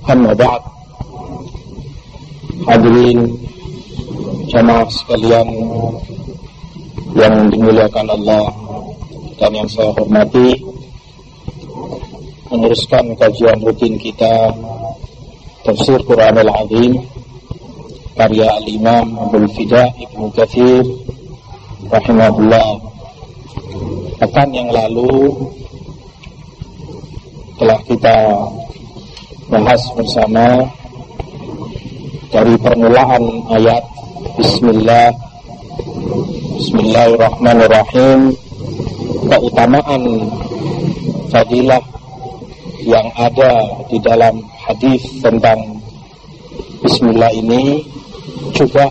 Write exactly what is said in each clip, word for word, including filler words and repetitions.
Amma ba'd. Hadirin jamaah sekalian yang dimuliakan Allah dan yang saya hormati, meneruskan kajian rutin kita Tafsir Quran Al-Azim karya Al-Imam Abdul Fida Ibnu Katsir rahimahullah. Pekan yang lalu telah kita bahas bersama dari permulaan ayat Bismillah Bismillahirrahmanirrahim, keutamaan fadilah yang ada di dalam hadis tentang Bismillah ini, juga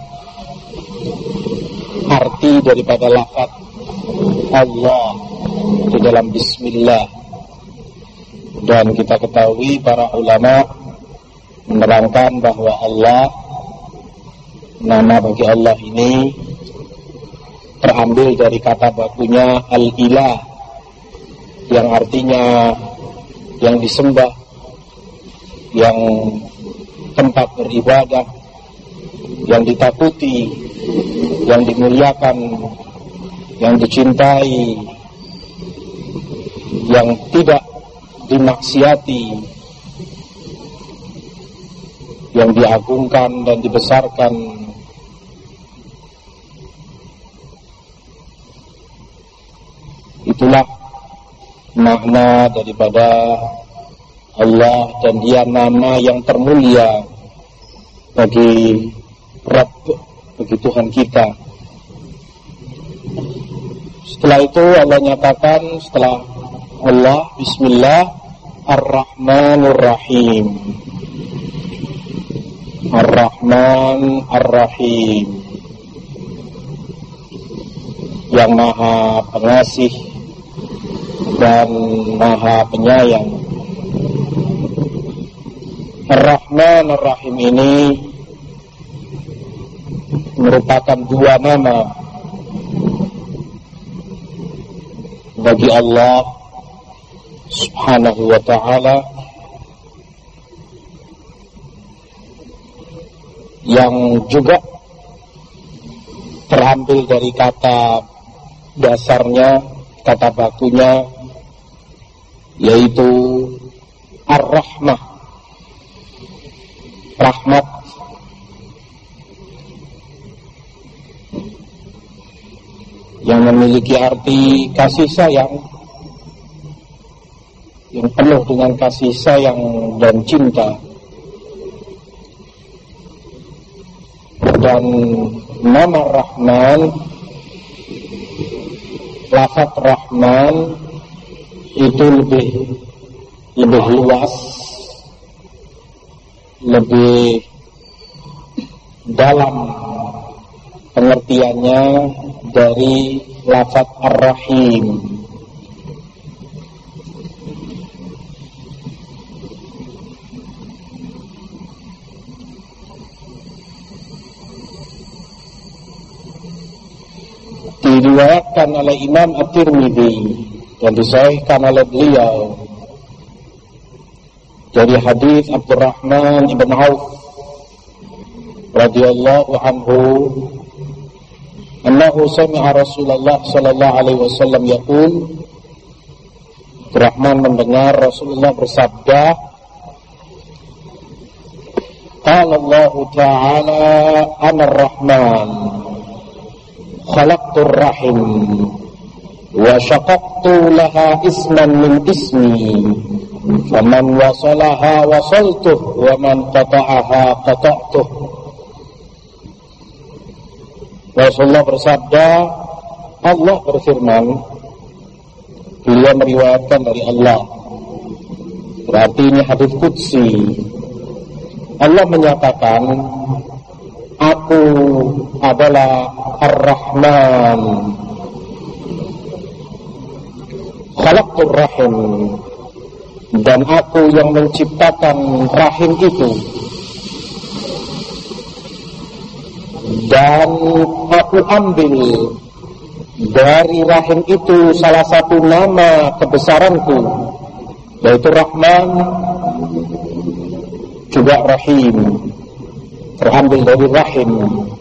arti daripada lafaz Allah di dalam Bismillah. Dan kita ketahui para ulama menerangkan bahwa Allah, nama bagi Allah ini terambil dari kata bakunya Al-Ilah, yang artinya yang disembah, yang tempat beribadah, yang ditakuti, yang dimuliakan, yang dicintai, yang tidak dimaksiati, yang diagungkan dan dibesarkan. Itulah makna daripada Allah, dan dia nama yang termulia bagi Rabb, bagi Tuhan kita. Setelah itu Allah nyatakan, setelah Allah, Bismillah Ar-Rahmanur Rahim. Ar-Rahman Ar-Rahim, yang maha pengasih dan maha penyayang. Ar-Rahman Ar-Rahim ini merupakan dua nama bagi Allah Subhanahu wa ta'ala, yang juga terambil dari kata dasarnya, kata bakunya, yaitu Ar-Rahmah, rahmat. Yang memiliki arti kasih sayang, yang penuh dengan kasih sayang dan cinta. Dan nama Rahman, lafaz Rahman itu lebih lebih luas, lebih dalam pengertiannya dari lafaz Ar-Rahim. Diriwayatkan oleh Imam At-Tirmidzi dan disahihkan oleh beliau dari hadis Abdurrahman ibn Auf radhiyallahu anhu, annahu sami'a Rasulullah sallallahu alaihi wasallam yaqul, Abdurrahman mendengar Rasulullah bersabda, qala Allah ta'ala ana ar-Rahman khalaqtur rahim wa syaqaqtu laha isman min ismi, faman wasalaha wasaltuh wa man qata'aha qata'tuh. Rasulullah bersabda, Allah berfirman, beliau meriwayatkan dari Allah, berarti ini hadis qudsi. Allah menyatakan, aku adalah Ar-Rahman, khalaqtur rahim, dan aku yang menciptakan rahim itu, dan aku ambil dari rahim itu salah satu nama kebesaranku, yaitu Rahman, juga rahim, terambil dari rahim.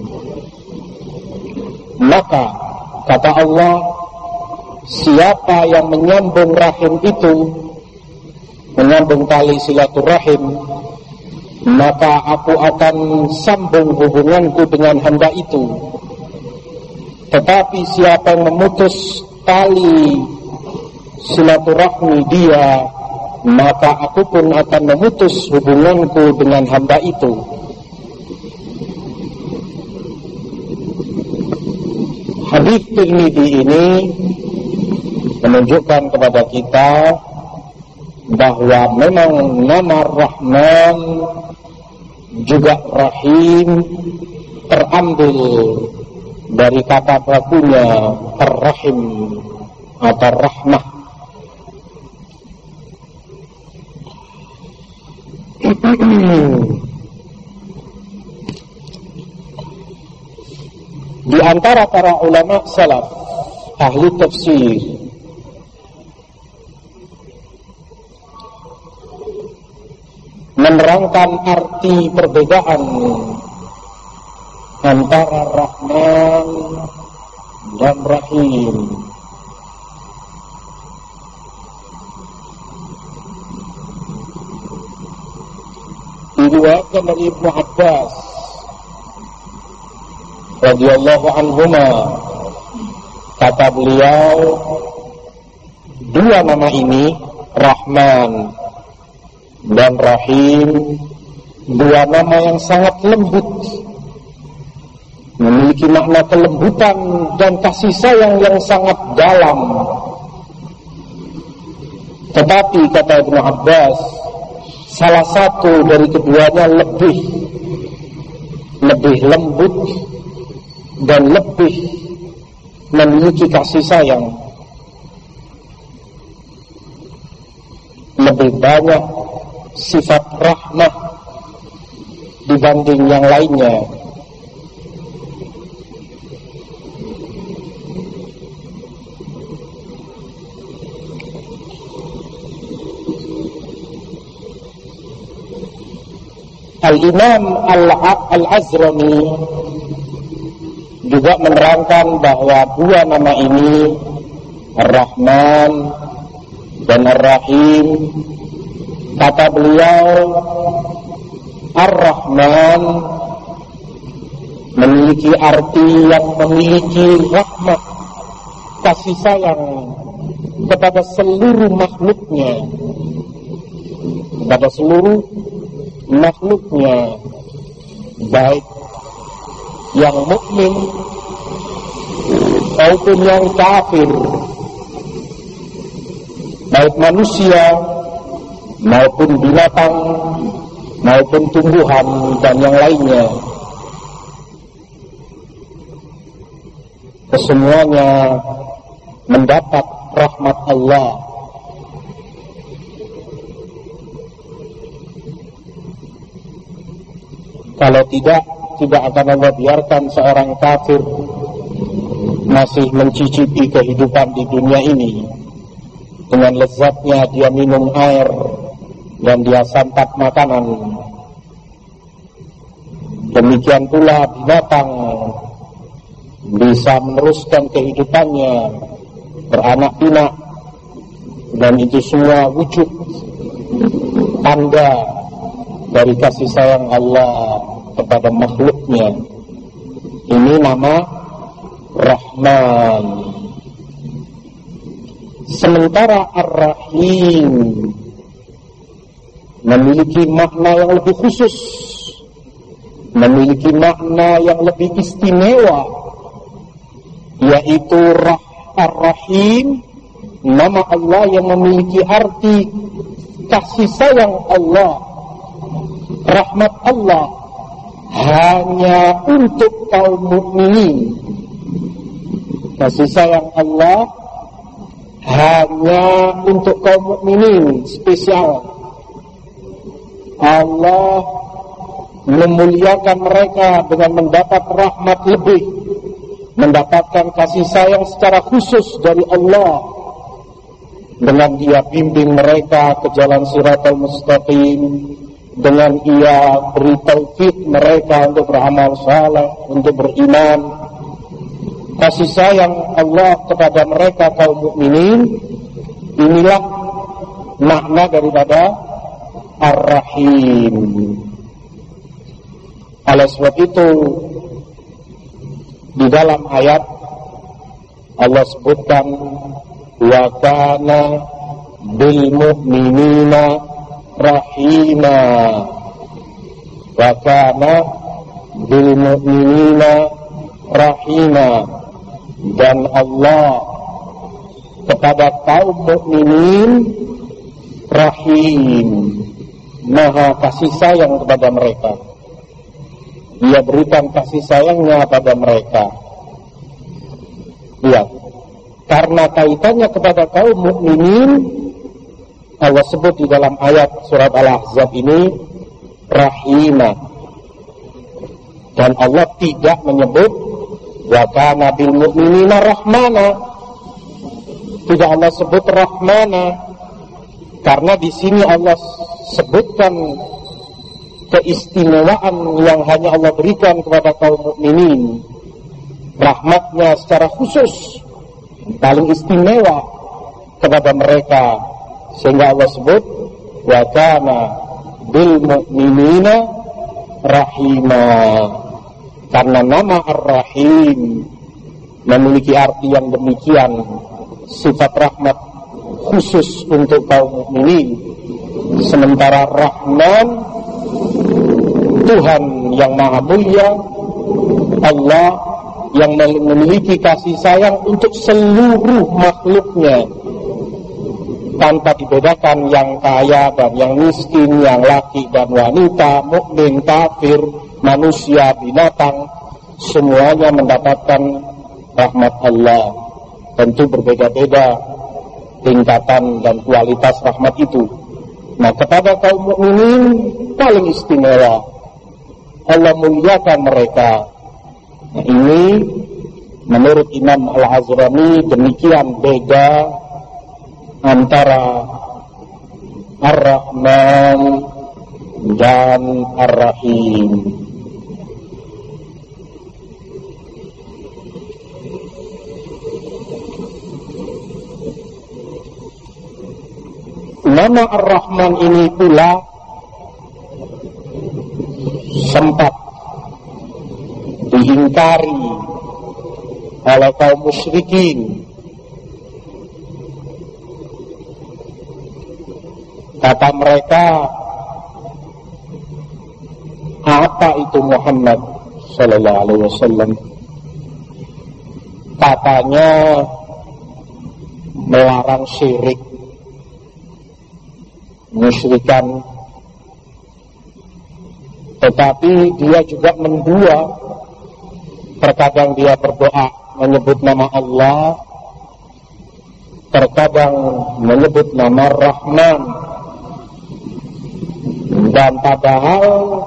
Maka kata Allah, siapa yang menyambung rahim itu, menyambung tali silaturahim, maka aku akan sambung hubunganku dengan hamba itu. Tetapi siapa yang memutus tali silaturahmi dia, maka aku pun akan memutus hubunganku dengan hamba itu. Hadis Tirmidzi ini menunjukkan kepada kita bahwa memang nama Rahman juga Rahim terambil dari kata bakunya Ar-Rahim atau Rahmah. Di antara para ulama salaf, ahli tafsir, menerangkan arti perbedaan antara Rahman dan Rahim. Diriwayatkan dari Ibnu Abbas radhiyallahu anhuma, kata beliau, dua nama ini, Rahman dan Rahim, dua nama yang sangat lembut, memiliki makna kelembutan dan kasih sayang yang sangat dalam. Tetapi kata Ibnu Abbas, salah satu dari keduanya lebih lebih lembut dan lebih memiliki kasih sayang, lebih banyak sifat rahmah dibanding yang lainnya. Al-Imam Al-Azrami juga menerangkan bahwa dua nama ini, Ar-Rahman dan Ar-Rahim, kata beliau, Ar-Rahman memiliki arti yang memiliki rahmat, kasih sayang kepada seluruh makhluknya, kepada seluruh makhluknya, baik yang mukmin maupun yang kafir, baik manusia maupun binatang maupun tumbuhan dan yang lainnya. Kesemuanya mendapat rahmat Allah. Kalau tidak, tidak akan Allah biarkan seorang kafir masih mencicipi kehidupan di dunia ini. Dengan lezatnya dia minum air dan dia santap makanan. Demikian pula binatang bisa meneruskan kehidupannya, beranak pinak, dan itu semua wujud tanda dari kasih sayang Allah kepada makhluknya. Ini nama Rahman. Sementara Ar-Rahim memiliki makna yang lebih khusus, memiliki makna yang lebih istimewa, yaitu Ar-Rahim, nama Allah yang memiliki arti kasih sayang Allah, rahmat Allah hanya untuk kaum mukminin. Kasih sayang Allah hanya untuk kaum mukminin, spesial. Allah memuliakan mereka dengan mendapat rahmat lebih, mendapatkan kasih sayang secara khusus dari Allah, dengan dia bimbing mereka ke jalan Shiratal Mustaqim, dengan ia beri taufik mereka untuk beramal saleh, untuk beriman. Kasih sayang Allah kepada mereka kaum mukminin, inilah makna daripada Ar-Rahim. Oleh sebab itu, di dalam ayat Allah sebutkan wa kana bil mu'minina rahima, wa kana bil mu'minina rahima, dan Allah kepada kaum mukminin rahim, maha kasih sayang kepada mereka. Dia berikan kasih sayangnya pada mereka. Lihat, karena kaitannya kepada kaum mukminin, Allah sebut di dalam ayat surat Al-Ahzab ini rahimah. Dan Allah tidak menyebut wa kana bil mu'minina rahmana. Tidak Allah sebut rahmana, karena di sini Allah sebutkan keistimewaan yang hanya Allah berikan kepada kaum mukminin. Rahmatnya secara khusus, paling istimewa kepada mereka, sehingga Allah sebut wa kana bil mu'minina rahima. Karena nama Ar-Rahim memiliki arti yang demikian, sifat rahmat khusus untuk kaum mukminin. Sementara Rahman, Tuhan yang maha mulia, Allah yang memiliki kasih sayang untuk seluruh makhluknya, tanpa dibedakan yang kaya dan yang miskin, yang laki dan wanita, mukmin, kafir, manusia, binatang, semuanya mendapatkan rahmat Allah. Tentu berbeda-beda tingkatan dan kualitas rahmat itu. Nah, kepada kaum mukminin paling istimewa, Allah muliakan mereka. Nah, ini menurut Imam Al-Azrami demikian beda antara Ar-Rahman dan Ar-Rahim. Nama Ar-Rahman ini pula sempat diingkari oleh kaum musyrikin. Kata mereka, apa itu Muhammad sallallahu alaihi wasallam? Katanya melarang syirik, musyrikan, tetapi dia juga mendua. Terkadang dia berdoa menyebut nama Allah, terkadang menyebut nama Rahman. Dan padahal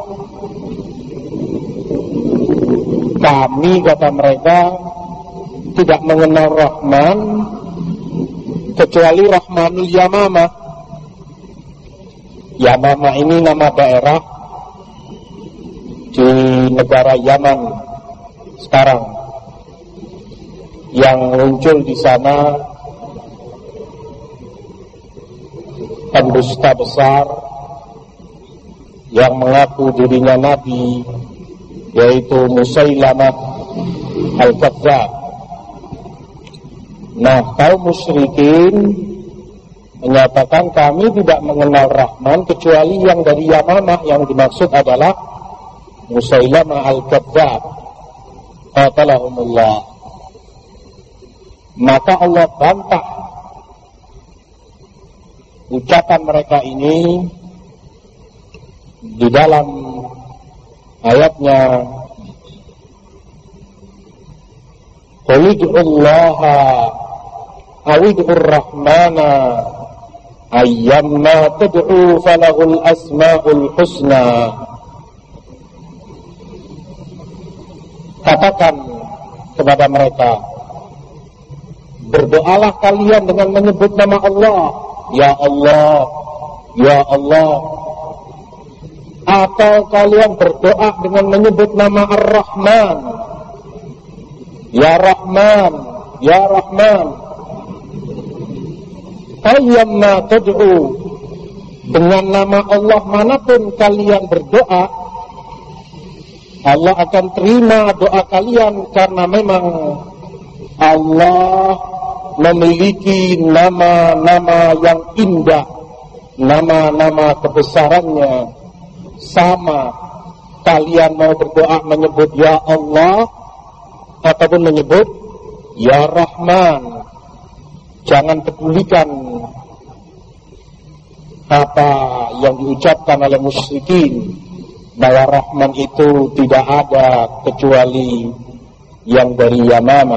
kami, kata mereka, tidak mengenal Rahman kecuali Rahmanul Yamamah. Yamamah ini nama daerah di negara Yaman sekarang, yang muncul di sana pendusta besar yang mengaku dirinya nabi, yaitu Musailamah Al-Kadzdzab. Nah, kaum musyrikin menyatakan kami tidak mengenal Rahman kecuali yang dari Yamamah, yang dimaksud adalah Musailamah Al-Kadzdzab, qatalahumullah. Maka Allah bantah ucapan mereka ini di dalam ayatnya, qul ud'ullaha aw ud'ur rahmana ayyamma tad'u falahul asmaul husna. Katakan kepada mereka, berdoalah kalian dengan menyebut nama Allah, ya Allah, ya Allah, atau kalian berdoa dengan menyebut nama Ar-Rahman, Ya Rahman, Ya Rahman. Ayyamma tad'u, dengan nama Allah manapun kalian berdoa, Allah akan terima doa kalian, karena memang Allah memiliki nama-nama yang indah, nama-nama kebesarannya. Sama kalian mau berdoa menyebut Ya Allah ataupun menyebut Ya Rahman, jangan pedulikan apa yang diucapkan oleh musyrikin, bahwa Rahman itu tidak ada kecuali yang dari Yamama.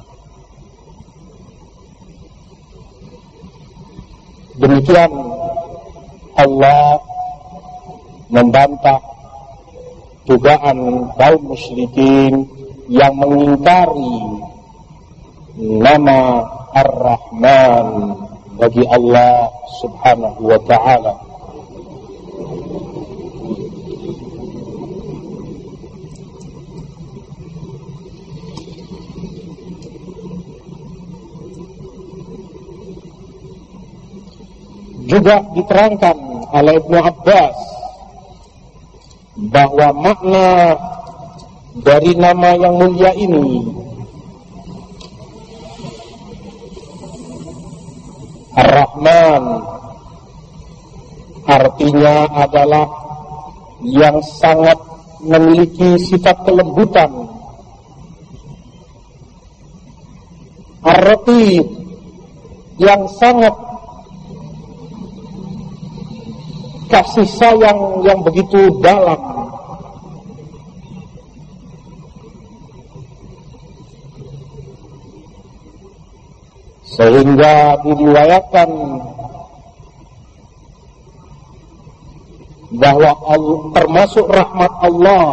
Demikian Allah membantah dugaan kaum musyrikin yang mengingkari nama Ar-Rahman bagi Allah Subhanahu wa ta'ala. Juga diterangkan oleh Ibnu Abbas bahwa makna dari nama yang mulia ini, Ar-Rahman, artinya adalah yang sangat memiliki sifat kelembutan. Ar-Ratif, yang sangat kasih sayang yang begitu dalam. Sehingga diriwayatkan bahwa Allah, termasuk rahmat Allah,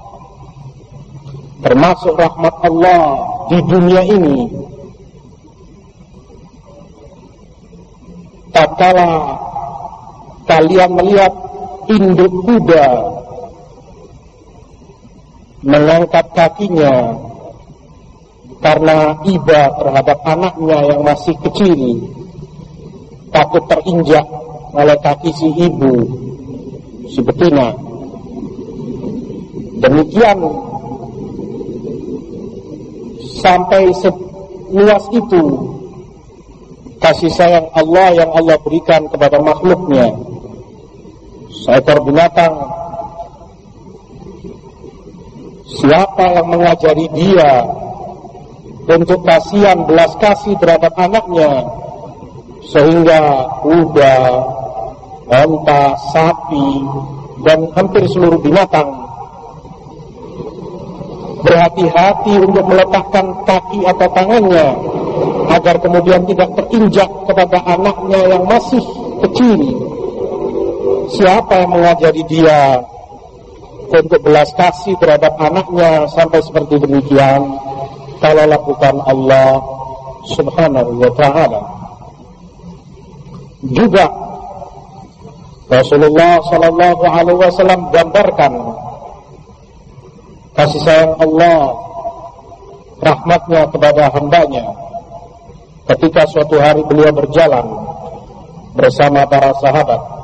termasuk rahmat Allah di dunia ini, tatkala kalian melihat induk kuda mengangkat kakinya karena iba terhadap anaknya yang masih kecil, takut terinjak oleh kaki si ibu, si betina. Demikian sampai seluas itu kasih sayang Allah yang Allah berikan kepada makhluknya. Seekor binatang, siapa yang mengajari dia untuk kasihan, belas kasih terhadap anaknya, sehingga kuda, onta, sapi, dan hampir seluruh binatang berhati-hati untuk meletakkan kaki atau tangannya agar kemudian tidak terinjak kepada anaknya yang masih kecil. Siapa yang mengajari dia untuk belas kasih terhadap anaknya sampai seperti demikian, kalau lakukan Allah Subhanahu wa ta'ala. Juga Rasulullah sallallahu alaihi wasallam gambarkan kasih sayang Allah, rahmatnya kepada hambanya ketika suatu hari beliau berjalan bersama para sahabat.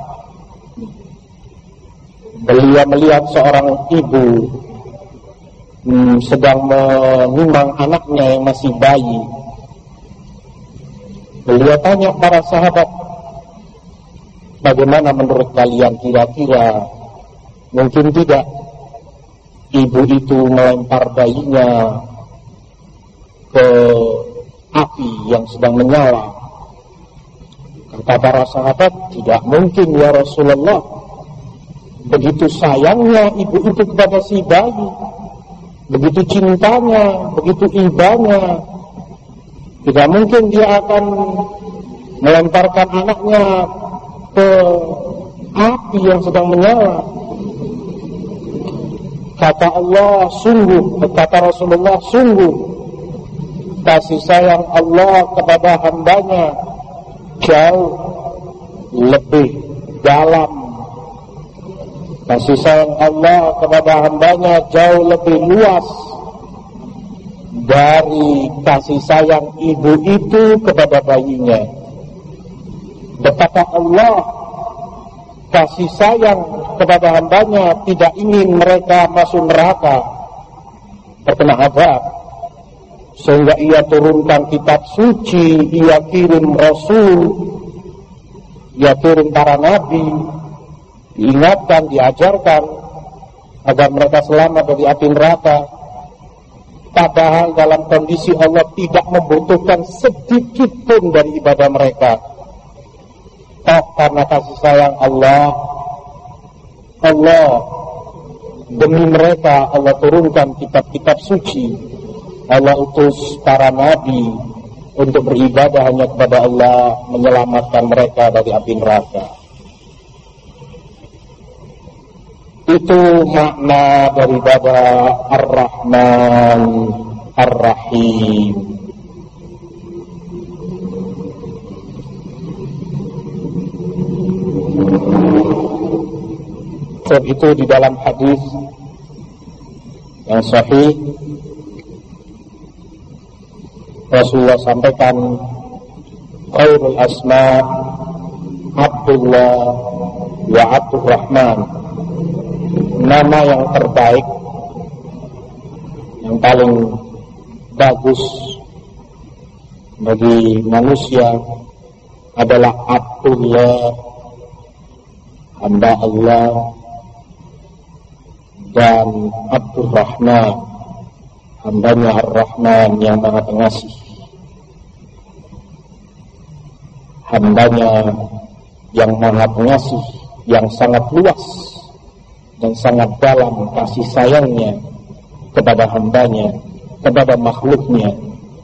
Beliau melihat seorang ibu hmm, sedang menimang anaknya yang masih bayi. Beliau tanya para sahabat, bagaimana menurut kalian, kira-kira mungkin tidak ibu itu melempar bayinya ke api yang sedang menyala? Kata para sahabat, tidak mungkin ya Rasulullah. Begitu sayangnya ibu itu kepada si bayi, begitu cintanya, begitu ibanya, tidak mungkin dia akan melemparkan anaknya ke api yang sedang menyala. Kata Allah, sungguh, kata Rasulullah, sungguh kasih sayang Allah kepada hambanya jauh lebih dalam Kasih sayang Allah kepada hambanya jauh lebih luas dari kasih sayang ibu itu kepada bayinya. Betapa Allah kasih sayang kepada hambanya, tidak ingin mereka masuk neraka, terkena azab, sehingga ia turunkan kitab suci, ia kirim rasul, ia kirim para nabi, diingatkan, diajarkan agar mereka selamat dari api neraka. Padahal dalam kondisi Allah tidak membutuhkan sedikit pun dari ibadah mereka. Toh karena kasih sayang Allah, Allah demi mereka Allah turunkan kitab-kitab suci, Allah utus para nabi untuk beribadah hanya kepada Allah, menyelamatkan mereka dari api neraka. Itu makna daripada Ar-Rahman Ar-Rahim. Sebab itu di dalam hadis yang sahih Rasulullah sampaikan, khairul asma Abdullah wa Abdurrahman. Nama yang terbaik, yang paling bagus bagi manusia adalah Abdullah, hamba Allah, dan Abdurrahman, hambanya Ar-Rahman yang Maha Pengasih, hambanya yang Maha Pengasih, yang sangat luas dan sangat dalam kasih sayangnya kepada hambanya, kepada makhluknya.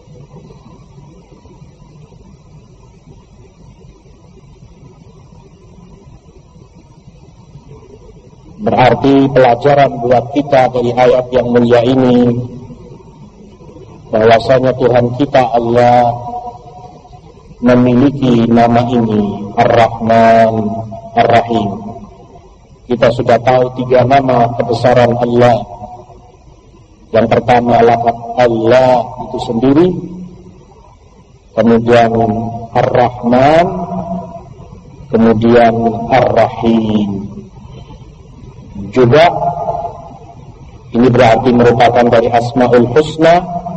Berarti pelajaran buat kita dari ayat yang mulia ini, bahwasanya Tuhan kita Allah memiliki nama ini, Ar-Rahman Ar-Rahim. Kita sudah tahu tiga nama kebesaran Allah. Yang pertama lafaz Allah itu sendiri, kemudian Ar-Rahman, kemudian Ar-Rahim. Juga ini berarti merupakan dari Asmaul Husna.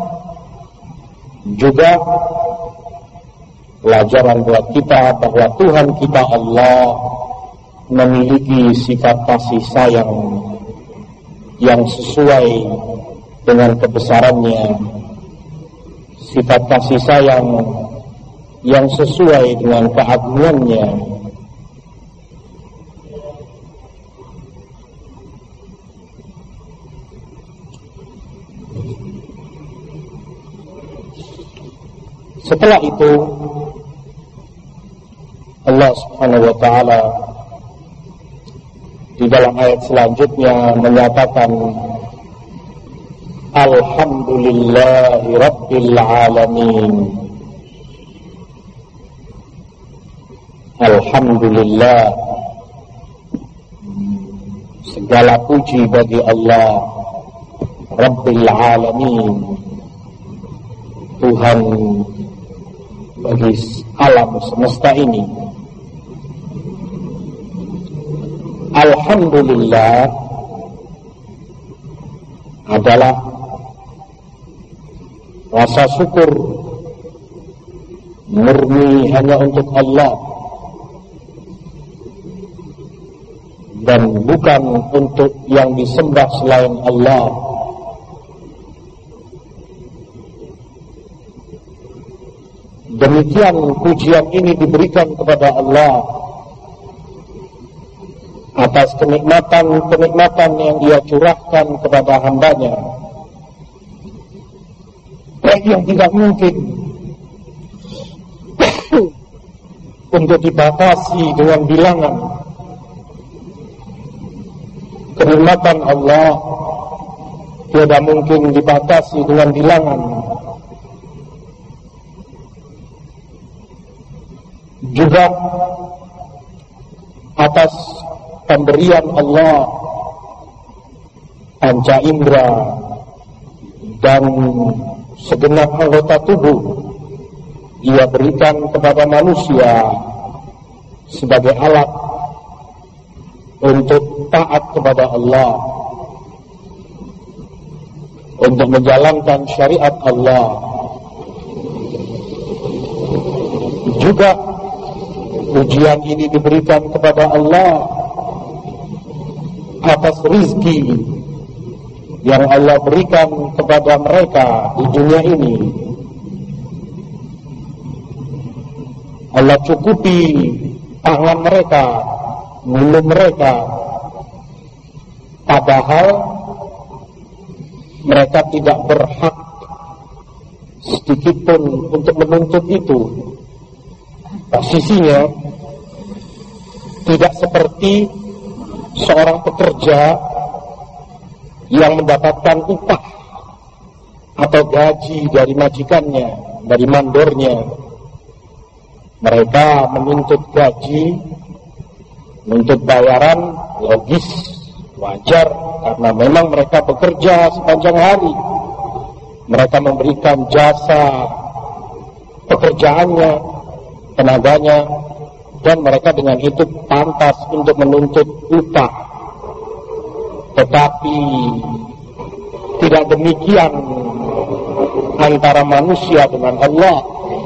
Juga pelajaran buat kita bahwa Tuhan kita Allah memiliki sifat kasih sayang yang sesuai dengan kebesarannya, sifat kasih sayang yang sesuai dengan keagungannya. Setelah itu Allah Subhanahu wa ta'ala di dalam ayat selanjutnya menyatakan, Alhamdulillahi Rabbil Alamin. Alhamdulillah, segala puji bagi Allah Rabbil Alamin, Tuhan bagi alam semesta ini. Alhamdulillah adalah rasa syukur murni hanya untuk Allah dan bukan untuk yang disembah selain Allah. Demikian pujian ini diberikan kepada Allah atas kenikmatan-kenikmatan yang Dia curahkan kepada hambanya, yang tidak mungkin untuk dibatasi dengan bilangan. Kenikmatan Allah tidak mungkin dibatasi dengan bilangan. Juga atas pemberian Allah, panca indera, dan segenap anggota tubuh Ia berikan kepada manusia sebagai alat untuk taat kepada Allah, untuk menjalankan syariat Allah. Juga ujian ini diberikan kepada Allah atas rizki yang Allah berikan kepada mereka di dunia ini. Allah cukupi pangan mereka, minum mereka, padahal mereka tidak berhak sedikitpun untuk menuntut itu. Posisinya tidak seperti seorang pekerja yang mendapatkan upah atau gaji dari majikannya, dari mandornya. Mereka menuntut gaji, menuntut bayaran, logis, wajar, karena memang mereka bekerja sepanjang hari. Mereka memberikan jasa pekerjaannya, tenaganya, dan mereka dengan itu pantas untuk menuntut upah. Tetapi tidak demikian antara manusia dengan Allah.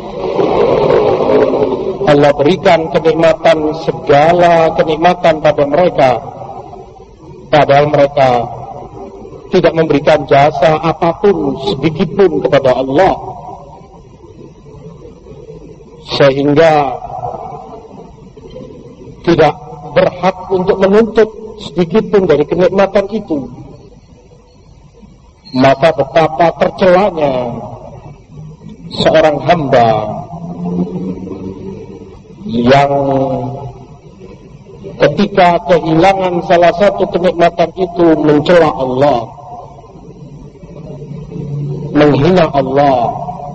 Allah berikan kenikmatan, segala kenikmatan pada mereka, padahal mereka tidak memberikan jasa apapun sedikitpun kepada Allah, sehingga tidak berhak untuk menuntut sedikitpun dari kenikmatan itu. Maka betapa tercelanya seorang hamba yang ketika kehilangan salah satu kenikmatan itu mencela Allah, menghina Allah,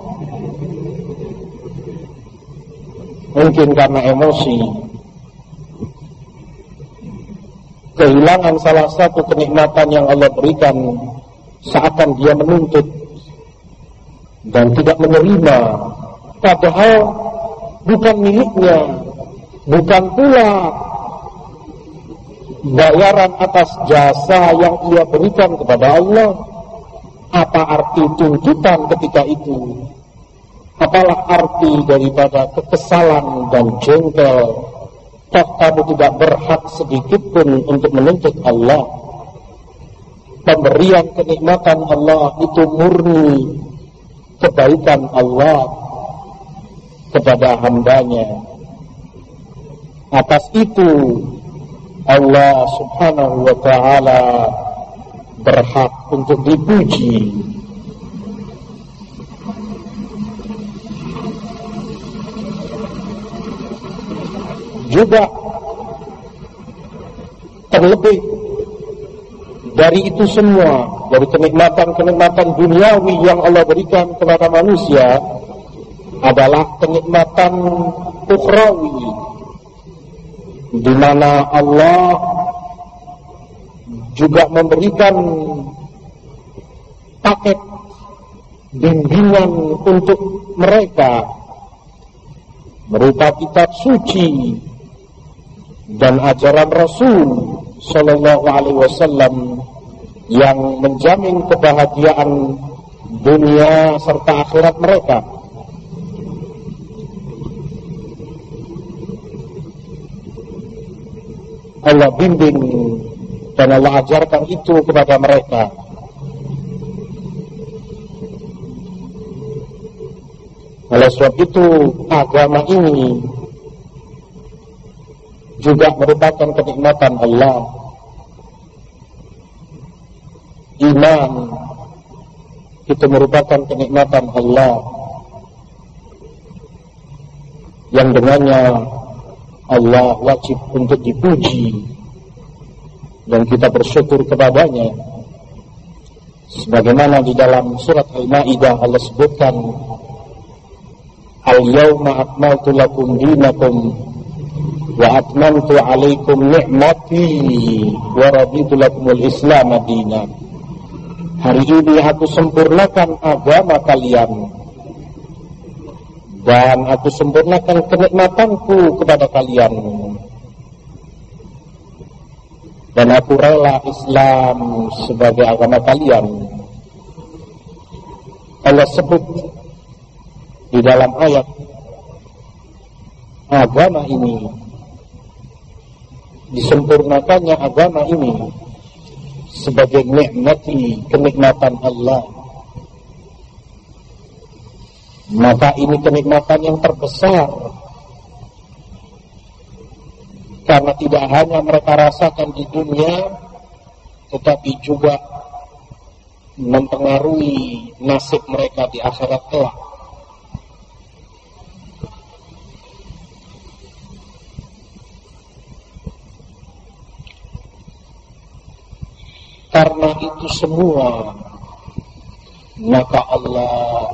mungkin karena emosi, kehilangan salah satu kenikmatan yang Allah berikan, seakan dia menuntut dan tidak menerima, padahal bukan miliknya, bukan pula bayaran atas jasa yang ia berikan kepada Allah. Apa arti tuntutan ketika itu? Apalah arti daripada kekesalan dan jengkel? Toh kamu tidak berhak sedikit pun untuk menuntut Allah. Pemberian kenikmatan Allah itu murni kebaikan Allah kepada hambanya. Atas itu Allah subhanahu wa ta'ala berhak untuk dipuji. Juga terlebih dari itu semua, dari kenikmatan-kenikmatan duniawi yang Allah berikan kepada manusia, adalah kenikmatan ukhrawi, di mana Allah juga memberikan paket bimbingan untuk mereka berupa kitab suci dan ajaran Rasul Sallallahu Alaihi Wasallam yang menjamin kebahagiaan dunia serta akhirat mereka. Allah bimbing dan Allah ajarkan itu kepada mereka. Oleh sebab itu agama ini juga merupakan kenikmatan Allah. Iman itu merupakan kenikmatan Allah yang dengannya Allah wajib untuk dipuji dan kita bersyukur kepadanya. Sebagaimana di dalam surat Al-Maidah Allah sebutkan, Al-yawma akmaltu lakum dinakum wa atmamtu alaikum ni'mati wa raditu lakumul Islam madina. Hari ini aku sempurnakan agama kalian dan aku sempurnakan kenikmatanku kepada kalian, dan aku rela Islam sebagai agama kalian. Allah sebut di dalam ayat agama ini, disempurnakannya agama ini sebagai nikmati, kenikmatan Allah. Maka ini kenikmatan yang terbesar, karena tidak hanya mereka rasakan di dunia, tetapi juga mempengaruhi nasib mereka di akhirat kelak. Karena itu semua, maka Allah